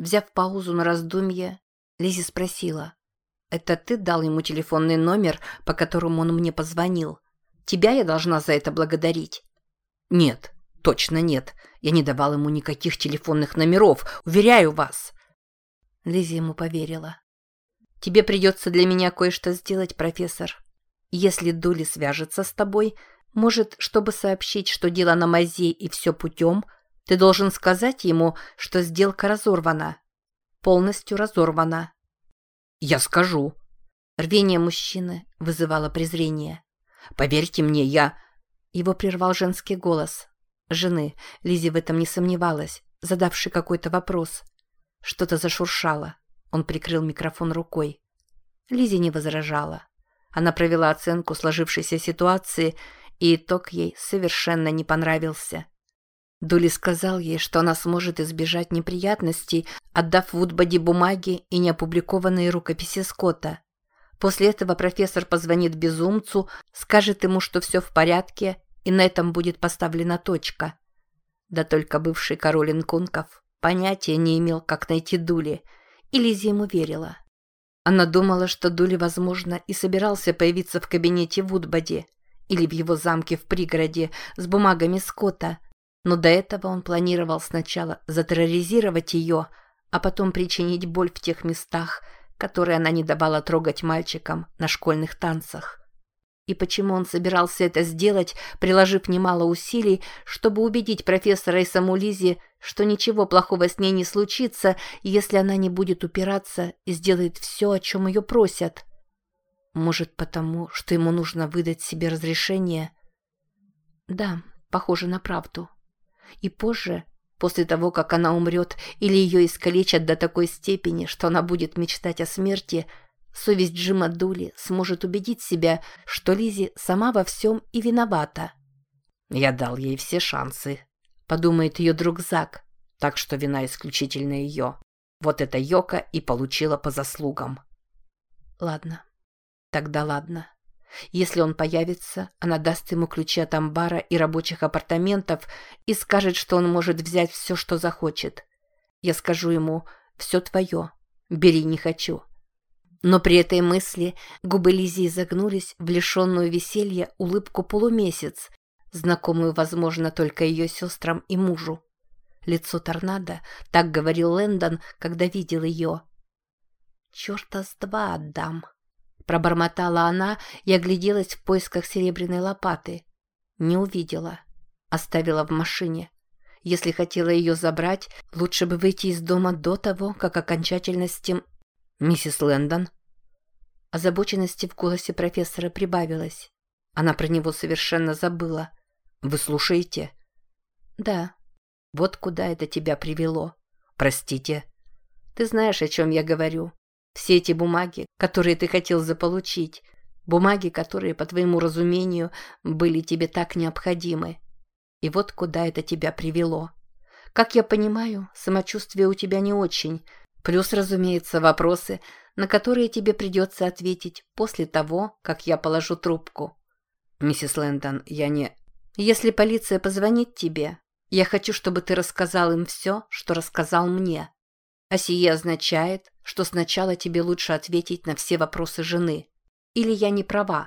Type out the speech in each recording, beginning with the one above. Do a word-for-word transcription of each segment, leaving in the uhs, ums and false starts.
Взяв паузу на раздумье, Лиззи спросила. «Это ты дал ему телефонный номер, по которому он мне позвонил? Тебя я должна за это благодарить?» «Нет, точно нет. Я не давал ему никаких телефонных номеров, уверяю вас». Лиззи ему поверила. «Тебе придется для меня кое-что сделать, профессор. Если Дули свяжется с тобой, может, чтобы сообщить, что дело на мазе и все путем, ты должен сказать ему, что сделка разорвана. Полностью разорвана». «Я скажу». Рвение мужчины вызывало презрение. «Поверьте мне, я...» Его прервал женский голос. Жены. Лиззи в этом не сомневалась, задавший какой-то вопрос. Что-то зашуршало. Он прикрыл микрофон рукой. Лиззи не возражала. Она провела оценку сложившейся ситуации, и итог ей совершенно не понравился. Дули сказал ей, что она сможет избежать неприятностей, отдав Вудбоди бумаги и неопубликованные рукописи Скотта. После этого профессор позвонит безумцу, скажет ему, что все в порядке, и на этом будет поставлена точка. Да только бывший король инкунков понятия не имел, как найти Дули, и Лиззи ему верила. Она думала, что Дули, возможно, и собирался появиться в кабинете Вудбоди или в его замке в пригороде с бумагами Скотта, но до этого он планировал сначала затерроризировать ее, а потом причинить боль в тех местах, которые она не давала трогать мальчикам на школьных танцах. И почему он собирался это сделать, приложив немало усилий, чтобы убедить профессора и саму Лиззи, что ничего плохого с ней не случится, если она не будет упираться и сделает все, о чем ее просят? Может, потому, что ему нужно выдать себе разрешение? Да, похоже на правду. И позже, после того, как она умрет или ее искалечат до такой степени, что она будет мечтать о смерти, совесть Джима Дули сможет убедить себя, что Лиззи сама во всем и виновата. «Я дал ей все шансы», — подумает ее друг Зак, так что вина исключительно ее. Вот эта Йока и получила по заслугам. Ладно, тогда ладно. Если он появится, она даст ему ключи от амбара и рабочих апартаментов и скажет, что он может взять все, что захочет. Я скажу ему: «Все твое, бери, не хочу». Но при этой мысли губы Лиззи изогнулись в лишенную веселья улыбку полумесяц, знакомую, возможно, только ее сестрам и мужу. Лицо торнадо, так говорил Лэндон, когда видел ее. «Черта с два отдам», — пробормотала она и огляделась в поисках серебряной лопаты. Не увидела. Оставила в машине. Если хотела ее забрать, лучше бы выйти из дома до того, как окончательно с тем... «Миссис Лэндон?» Озабоченности в голосе профессора прибавилось. Она про него совершенно забыла. «Вы слушаете?» «Да». «Вот куда это тебя привело?» «Простите». «Ты знаешь, о чем я говорю. Все эти бумаги, которые ты хотел заполучить. Бумаги, которые, по твоему разумению, были тебе так необходимы. И вот куда это тебя привело. Как я понимаю, самочувствие у тебя не очень. Плюс, разумеется, вопросы, на которые тебе придется ответить после того, как я положу трубку». «Миссис Лэндон, я не...» «Если полиция позвонит тебе, я хочу, чтобы ты рассказал им все, что рассказал мне. А сие означает, что сначала тебе лучше ответить на все вопросы жены. Или я не права?»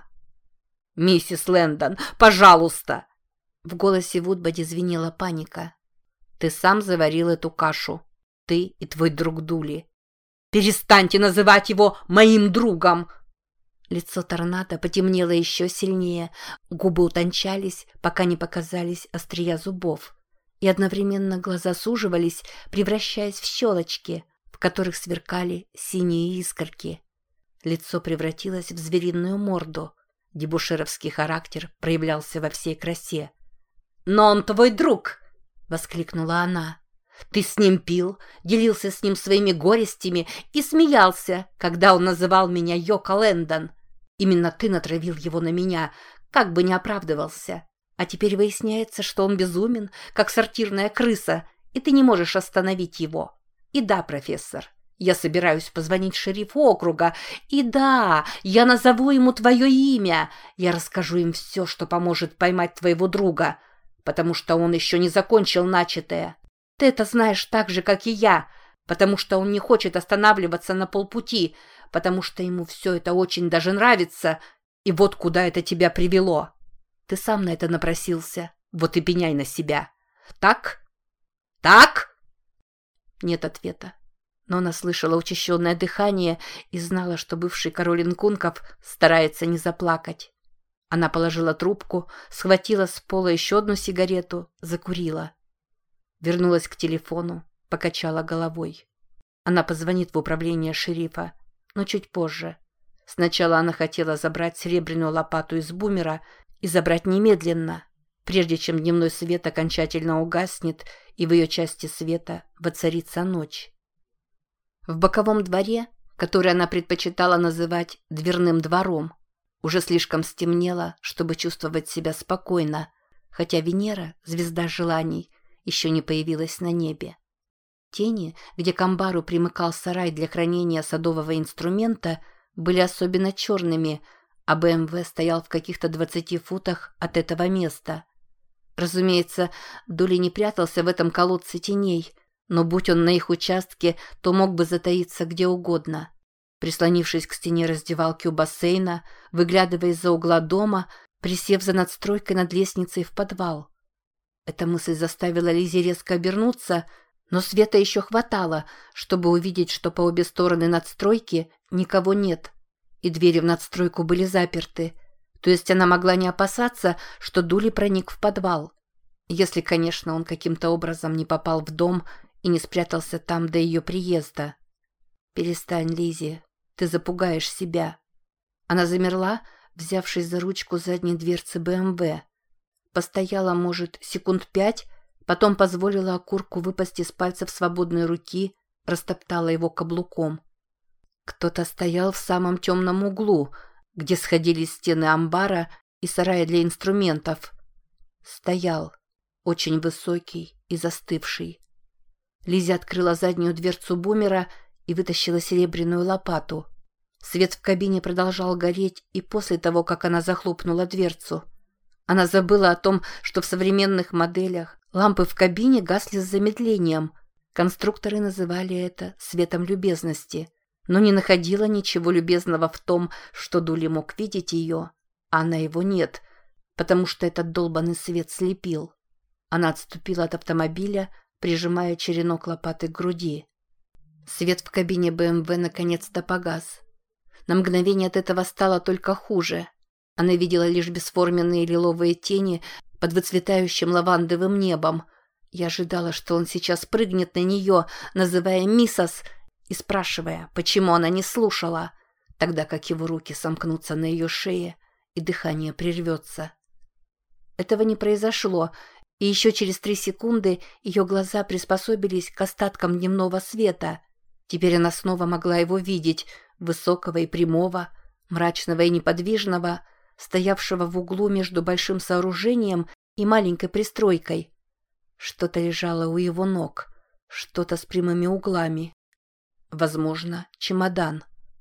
«Миссис Лэндон, пожалуйста!» В голосе Вудбоди звенела паника. «Ты сам заварил эту кашу. Ты и твой друг Дули. Перестаньте называть его моим другом!» Лицо торнадо потемнело еще сильнее, губы утончались, пока не показались острия зубов. И одновременно глаза суживались, превращаясь в щелочки, в которых сверкали синие искорки. Лицо превратилось в звериную морду. Дебошировский характер проявлялся во всей красе. «Но он твой друг!» — воскликнула она. «Ты с ним пил, делился с ним своими горестями и смеялся, когда он называл меня Йока Лэндон. Именно ты натравил его на меня, как бы не оправдывался. А теперь выясняется, что он безумен, как сортирная крыса, и ты не можешь остановить его. И да, профессор, я собираюсь позвонить шерифу округа, и да, я назову ему твое имя. Я расскажу им все, что поможет поймать твоего друга, потому что он еще не закончил начатое. Ты это знаешь так же, как и я. потому что он не хочет останавливаться на полпути, потому что ему все это очень даже нравится, и вот куда это тебя привело. Ты сам на это напросился, вот и пеняй на себя. Так? Так?» Нет ответа, но она слышала учащенное дыхание и знала, что бывший король инкунков старается не заплакать. Она положила трубку, схватила с пола еще одну сигарету, закурила. Вернулась к телефону, покачала головой. Она позвонит в управление шерифа, но чуть позже. Сначала она хотела забрать серебряную лопату из бумера и забрать немедленно, прежде чем дневной свет окончательно угаснет и в ее части света воцарится ночь. В боковом дворе, который она предпочитала называть дверным двором, уже слишком стемнело, чтобы чувствовать себя спокойно, хотя Венера, звезда желаний, еще не появилась на небе. Тени, где к амбару примыкал сарай для хранения садового инструмента, были особенно черными, а БМВ стоял в каких-то двадцати футах от этого места. Разумеется, Дули не прятался в этом колодце теней, но будь он на их участке, то мог бы затаиться где угодно. Прислонившись к стене раздевалки у бассейна, выглядывая из-за угла дома, присев за надстройкой над лестницей в подвал. Эта мысль заставила Лиззи резко обернуться, но света еще хватало, чтобы увидеть, что по обе стороны надстройки никого нет, и двери в надстройку были заперты, то есть она могла не опасаться, что Дули проник в подвал. Если, конечно, он каким-то образом не попал в дом и не спрятался там до ее приезда. «Перестань, Лиззи, ты запугаешь себя». Она замерла, взявшись за ручку задней дверцы БМВ. Постояла, может, секунд пять, потом позволила окурку выпасть из пальцев свободной руки, растоптала его каблуком. Кто-то стоял в самом темном углу, где сходились стены амбара и сарая для инструментов. Стоял, очень высокий и застывший. Лиззи открыла заднюю дверцу бумера и вытащила серебряную лопату. Свет в кабине продолжал гореть и после того, как она захлопнула дверцу. Она забыла о том, что в современных моделях лампы в кабине гасли с замедлением. Конструкторы называли это светом любезности, но не находила ничего любезного в том, что Дули мог видеть ее, а она его нет, потому что этот долбанный свет слепил. Она отступила от автомобиля, прижимая черенок лопаты к груди. Свет в кабине БМВ наконец-то погас. На мгновение от этого стало только хуже. Она видела лишь бесформенные лиловые тени под выцветающим лавандовым небом. Я ожидала, что он сейчас прыгнет на нее, называя «Миссас», и спрашивая, почему она не слушала, тогда как его руки сомкнутся на ее шее, и дыхание прервется. Этого не произошло, и еще через три секунды ее глаза приспособились к остаткам дневного света. Теперь она снова могла его видеть, высокого и прямого, мрачного и неподвижного, стоявшего в углу между большим сооружением и маленькой пристройкой. Что-то лежало у его ног, что-то с прямыми углами. Возможно, чемодан.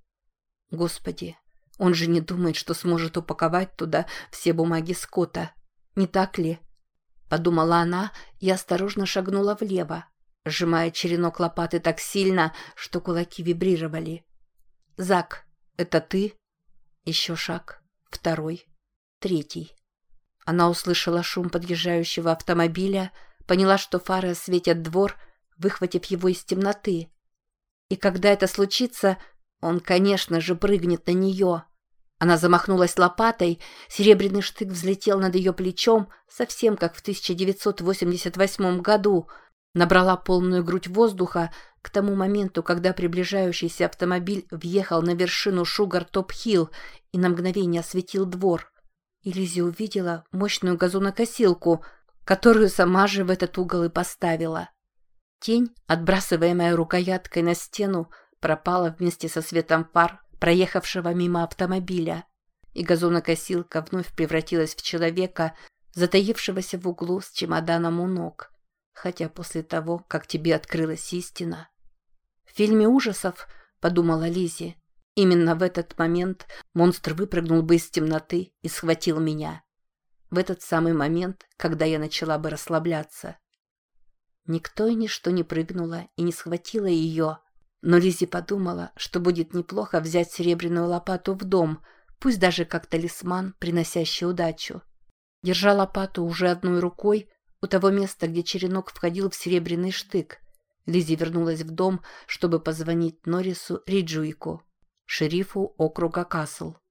Господи, он же не думает, что сможет упаковать туда все бумаги Скотта. Не так ли? Подумала она и осторожно шагнула влево, сжимая черенок лопаты так сильно, что кулаки вибрировали. «Зак, это ты?» Еще шаг. Второй. Третий. Она услышала шум подъезжающего автомобиля, поняла, что фары осветят двор, выхватив его из темноты. И когда это случится, он, конечно же, прыгнет на нее. Она замахнулась лопатой, серебряный штык взлетел над ее плечом, совсем как в тысяча девятьсот восемьдесят восьмом году, набрала полную грудь воздуха к тому моменту, когда приближающийся автомобиль въехал на вершину Шугар-Топ-Хилл и на мгновение осветил двор. И Лиззи увидела мощную газонокосилку, которую сама же в этот угол и поставила. Тень, отбрасываемая рукояткой на стену, пропала вместе со светом фар, проехавшего мимо автомобиля, и газонокосилка вновь превратилась в человека, затаившегося в углу с чемоданом у ног. Хотя после того, как тебе открылась истина... В фильме ужасов, подумала Лиззи, именно в этот момент монстр выпрыгнул бы из темноты и схватил меня. В этот самый момент, когда я начала бы расслабляться. Никто и ничто не прыгнуло и не схватило ее. Но Лиззи подумала, что будет неплохо взять серебряную лопату в дом, пусть даже как талисман, приносящий удачу. Держа лопату уже одной рукой, у того места, где черенок входил в серебряный штык, Лиззи вернулась в дом, чтобы позвонить Норрису Риджуику, шерифу округа Касл.